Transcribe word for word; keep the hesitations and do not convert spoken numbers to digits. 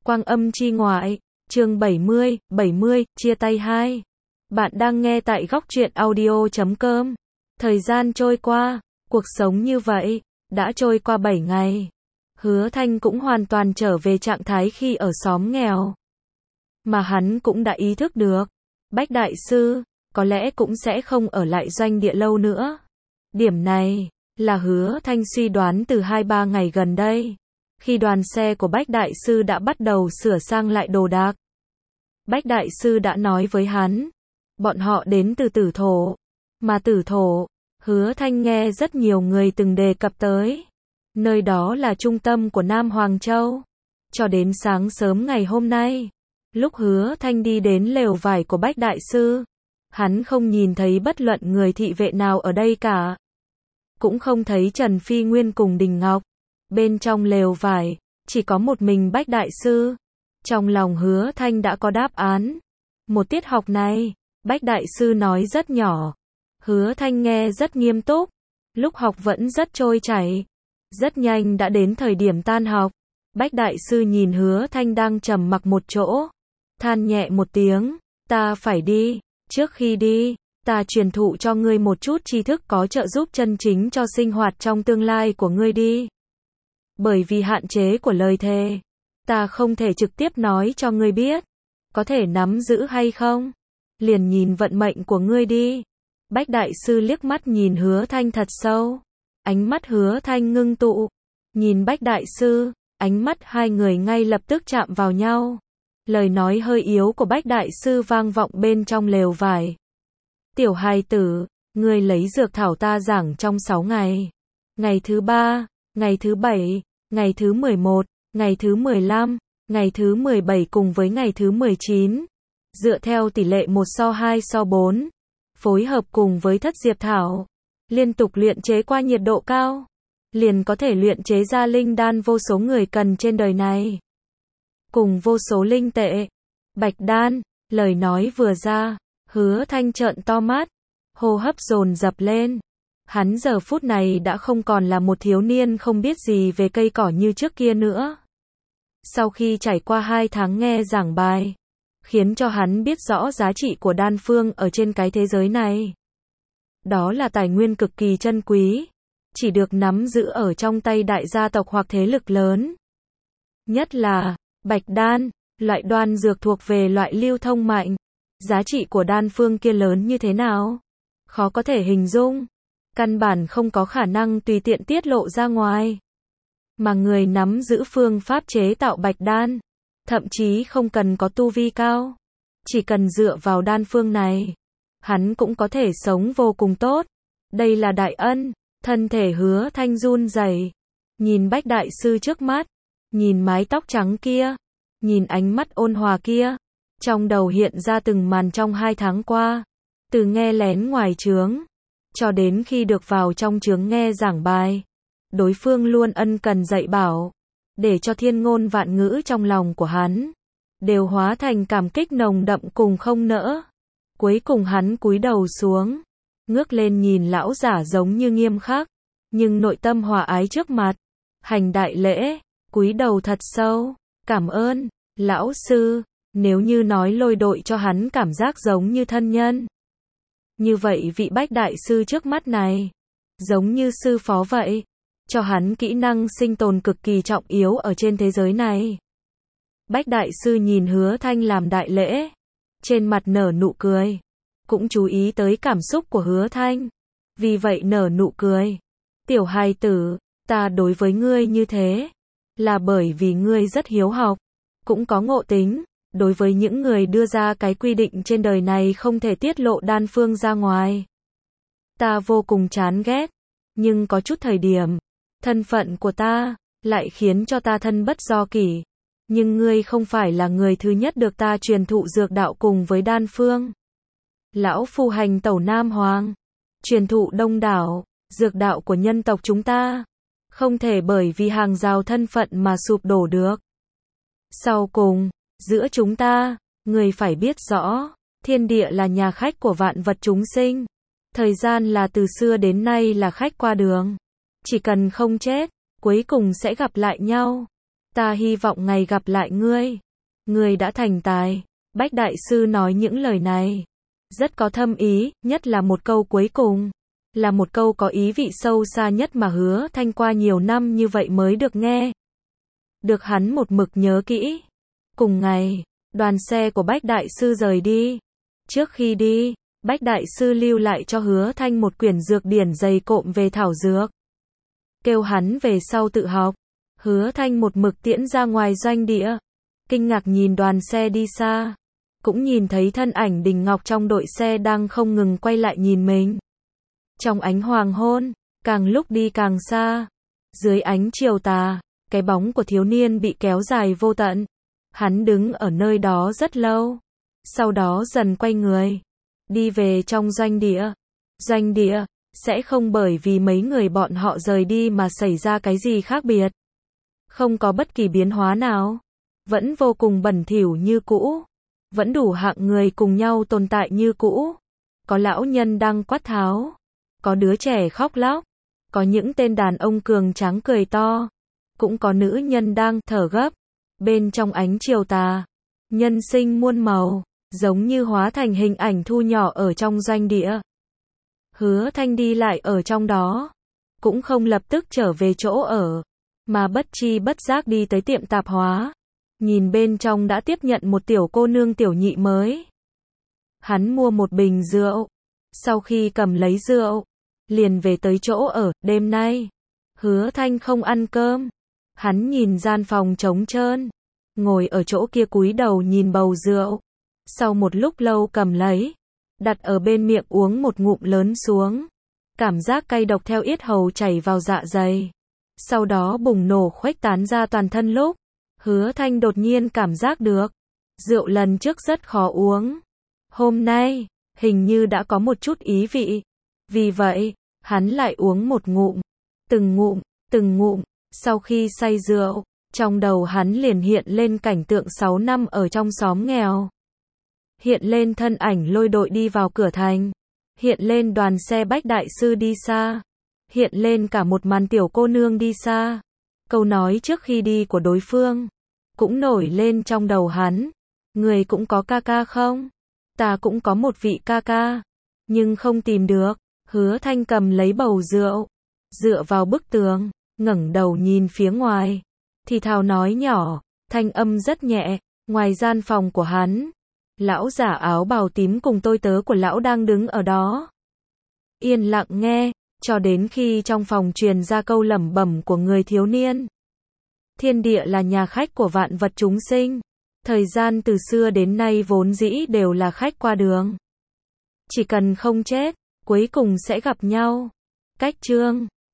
Quang âm chi ngoại, chương bảy mươi, bảy mươi, chia tay hai. Bạn đang nghe tại góc truyện audio chấm com. Thời gian trôi qua, cuộc sống như vậy, đã trôi qua bảy ngày. Hứa Thanh cũng hoàn toàn trở về trạng thái khi ở xóm nghèo. Mà hắn cũng đã ý thức được, Bách Đại Sư, có lẽ cũng sẽ không ở lại doanh địa lâu nữa. Điểm này, là Hứa Thanh suy đoán từ hai ba ngày gần đây. Khi đoàn xe của Bách Đại Sư đã bắt đầu sửa sang lại đồ đạc. Bách Đại Sư đã nói với hắn, bọn họ đến từ Tử Thổ. Mà Tử Thổ, Hứa Thanh nghe rất nhiều người từng đề cập tới. Nơi đó là trung tâm của Nam Hoàng Châu. Cho đến sáng sớm ngày hôm nay, lúc Hứa Thanh đi đến lều vải của Bách Đại Sư, hắn không nhìn thấy bất luận người thị vệ nào ở đây cả. Cũng không thấy Trần Phi Nguyên cùng Đình Ngọc. Bên trong lều vải, chỉ có một mình Bách Đại Sư. Trong lòng Hứa Thanh đã có đáp án. Một tiết học này, Bách Đại Sư nói rất nhỏ. Hứa Thanh nghe rất nghiêm túc. Lúc học vẫn rất trôi chảy. Rất nhanh đã đến thời điểm tan học. Bách Đại Sư nhìn Hứa Thanh đang trầm mặc một chỗ. Than nhẹ một tiếng, ta phải đi. Trước khi đi, ta truyền thụ cho ngươi một chút tri thức có trợ giúp chân chính cho sinh hoạt trong tương lai của ngươi đi. Bởi vì hạn chế của lời thề, ta không thể trực tiếp nói cho ngươi biết. Có thể nắm giữ hay không? Liền nhìn vận mệnh của ngươi đi. Bách Đại Sư liếc mắt nhìn Hứa Thanh thật sâu. Ánh mắt Hứa Thanh ngưng tụ. Nhìn Bách Đại Sư, ánh mắt hai người ngay lập tức chạm vào nhau. Lời nói hơi yếu của Bách Đại Sư vang vọng bên trong lều vải. Tiểu hài tử, ngươi lấy dược thảo ta giảng trong sáu ngày. Ngày thứ ba, ngày thứ bảy, ngày thứ mười một, ngày thứ mười lăm, ngày thứ mười bảy cùng với ngày thứ mười chín. Dựa theo tỷ lệ một so hai so bốn. Phối hợp cùng với thất diệp thảo. Liên tục luyện chế qua nhiệt độ cao. Liền có thể luyện chế ra linh đan vô số người cần trên đời này. Cùng vô số linh tệ. Bạch đan, lời nói vừa ra. Hứa Thanh trợn to mắt. Hô hấp dồn dập lên. Hắn giờ phút này đã không còn là một thiếu niên không biết gì về cây cỏ như trước kia nữa. Sau khi trải qua hai tháng nghe giảng bài, khiến cho hắn biết rõ giá trị của đan phương ở trên cái thế giới này. Đó là tài nguyên cực kỳ chân quý, chỉ được nắm giữ ở trong tay đại gia tộc hoặc thế lực lớn. Nhất là, bạch đan, loại đoan dược thuộc về loại lưu thông mạnh. Giá trị của đan phương kia lớn như thế nào? Khó có thể hình dung. Căn bản không có khả năng tùy tiện tiết lộ ra ngoài. Mà người nắm giữ phương pháp chế tạo bạch đan, thậm chí không cần có tu vi cao. Chỉ cần dựa vào đan phương này, hắn cũng có thể sống vô cùng tốt. Đây là đại ân. Thân thể Hứa Thanh run rẩy, nhìn Bách Đại Sư trước mắt, nhìn mái tóc trắng kia, nhìn ánh mắt ôn hòa kia. Trong đầu hiện ra từng màn trong hai tháng qua. Từ nghe lén ngoài trướng, cho đến khi được vào trong trướng nghe giảng bài. Đối phương luôn ân cần dạy bảo, để cho thiên ngôn vạn ngữ trong lòng của hắn đều hóa thành cảm kích nồng đậm cùng không nỡ. Cuối cùng hắn cúi đầu xuống, ngước lên nhìn lão giả giống như nghiêm khắc, nhưng nội tâm hòa ái trước mặt. Hành đại lễ, cúi đầu thật sâu, cảm ơn, lão sư. Nếu như nói lôi đội cho hắn cảm giác giống như thân nhân, như vậy vị Bách Đại Sư trước mắt này, giống như sư phó vậy, cho hắn kỹ năng sinh tồn cực kỳ trọng yếu ở trên thế giới này. Bách Đại Sư nhìn Hứa Thanh làm đại lễ, trên mặt nở nụ cười, cũng chú ý tới cảm xúc của Hứa Thanh, vì vậy nở nụ cười. Tiểu hài tử, ta đối với ngươi như thế, là bởi vì ngươi rất hiếu học, cũng có ngộ tính. Đối với những người đưa ra cái quy định trên đời này không thể tiết lộ đan phương ra ngoài, ta vô cùng chán ghét. Nhưng có chút thời điểm, thân phận của ta lại khiến cho ta thân bất do kỷ. Nhưng ngươi không phải là người thứ nhất được ta truyền thụ dược đạo cùng với đan phương. Lão phu hành tẩu Nam Hoàng, truyền thụ đông đảo dược đạo của nhân tộc chúng ta, không thể bởi vì hàng rào thân phận mà sụp đổ được. Sau cùng, giữa chúng ta, người phải biết rõ, thiên địa là nhà khách của vạn vật chúng sinh. Thời gian là từ xưa đến nay là khách qua đường. Chỉ cần không chết, cuối cùng sẽ gặp lại nhau. Ta hy vọng ngày gặp lại ngươi. Ngươi đã thành tài. Bách Đại Sư nói những lời này. Rất có thâm ý, nhất là một câu cuối cùng. Là một câu có ý vị sâu xa nhất mà Hứa Thanh qua nhiều năm như vậy mới được nghe. Được hắn một mực nhớ kỹ. Cùng ngày, đoàn xe của Bách Đại Sư rời đi. Trước khi đi, Bách Đại Sư lưu lại cho Hứa Thanh một quyển dược điển dày cộm về thảo dược. Kêu hắn về sau tự học. Hứa Thanh một mực tiễn ra ngoài doanh địa. Kinh ngạc nhìn đoàn xe đi xa. Cũng nhìn thấy thân ảnh Đình Ngọc trong đội xe đang không ngừng quay lại nhìn mình. Trong ánh hoàng hôn, càng lúc đi càng xa. Dưới ánh chiều tà, cái bóng của thiếu niên bị kéo dài vô tận. Hắn đứng ở nơi đó rất lâu. Sau đó dần quay người. Đi về trong doanh địa. Doanh địa, sẽ không bởi vì mấy người bọn họ rời đi mà xảy ra cái gì khác biệt. Không có bất kỳ biến hóa nào. Vẫn vô cùng bẩn thỉu như cũ. Vẫn đủ hạng người cùng nhau tồn tại như cũ. Có lão nhân đang quát tháo. Có đứa trẻ khóc lóc. Có những tên đàn ông cường tráng cười to. Cũng có nữ nhân đang thở gấp. Bên trong ánh chiều tà. Nhân sinh muôn màu. Giống như hóa thành hình ảnh thu nhỏ ở trong doanh địa. Hứa Thanh đi lại ở trong đó. Cũng không lập tức trở về chỗ ở. Mà bất chi bất giác đi tới tiệm tạp hóa. Nhìn bên trong đã tiếp nhận một tiểu cô nương tiểu nhị mới. Hắn mua một bình rượu. Sau khi cầm lấy rượu, liền về tới chỗ ở. Đêm nay, Hứa Thanh không ăn cơm. Hắn nhìn gian phòng trống trơn. Ngồi ở chỗ kia cúi đầu nhìn bầu rượu. Sau một lúc lâu cầm lấy. Đặt ở bên miệng uống một ngụm lớn xuống. Cảm giác cay độc theo yết hầu chảy vào dạ dày. Sau đó bùng nổ khuếch tán ra toàn thân lúc. Hứa Thanh đột nhiên cảm giác được. Rượu lần trước rất khó uống. Hôm nay, hình như đã có một chút ý vị. Vì vậy, hắn lại uống một ngụm. Từng ngụm, từng ngụm. Sau khi say rượu, trong đầu hắn liền hiện lên cảnh tượng sáu năm ở trong xóm nghèo. Hiện lên thân ảnh lôi đội đi vào cửa thành. Hiện lên đoàn xe Bách Đại Sư đi xa. Hiện lên cả một màn tiểu cô nương đi xa. Câu nói trước khi đi của đối phương cũng nổi lên trong đầu hắn. Người cũng có ca ca không? Ta cũng có một vị ca ca. Nhưng không tìm được. Hứa Thanh cầm lấy bầu rượu. Dựa vào bức tường. Ngẩng đầu nhìn phía ngoài. Thì thào nói nhỏ. Thanh âm rất nhẹ. Ngoài gian phòng của hắn. Lão giả áo bào tím cùng tôi tớ của lão đang đứng ở đó. Yên lặng nghe. Cho đến khi trong phòng truyền ra câu lẩm bẩm của người thiếu niên. Thiên địa là nhà khách của vạn vật chúng sinh. Thời gian từ xưa đến nay vốn dĩ đều là khách qua đường. Chỉ cần không chết, cuối cùng sẽ gặp nhau. Cách chương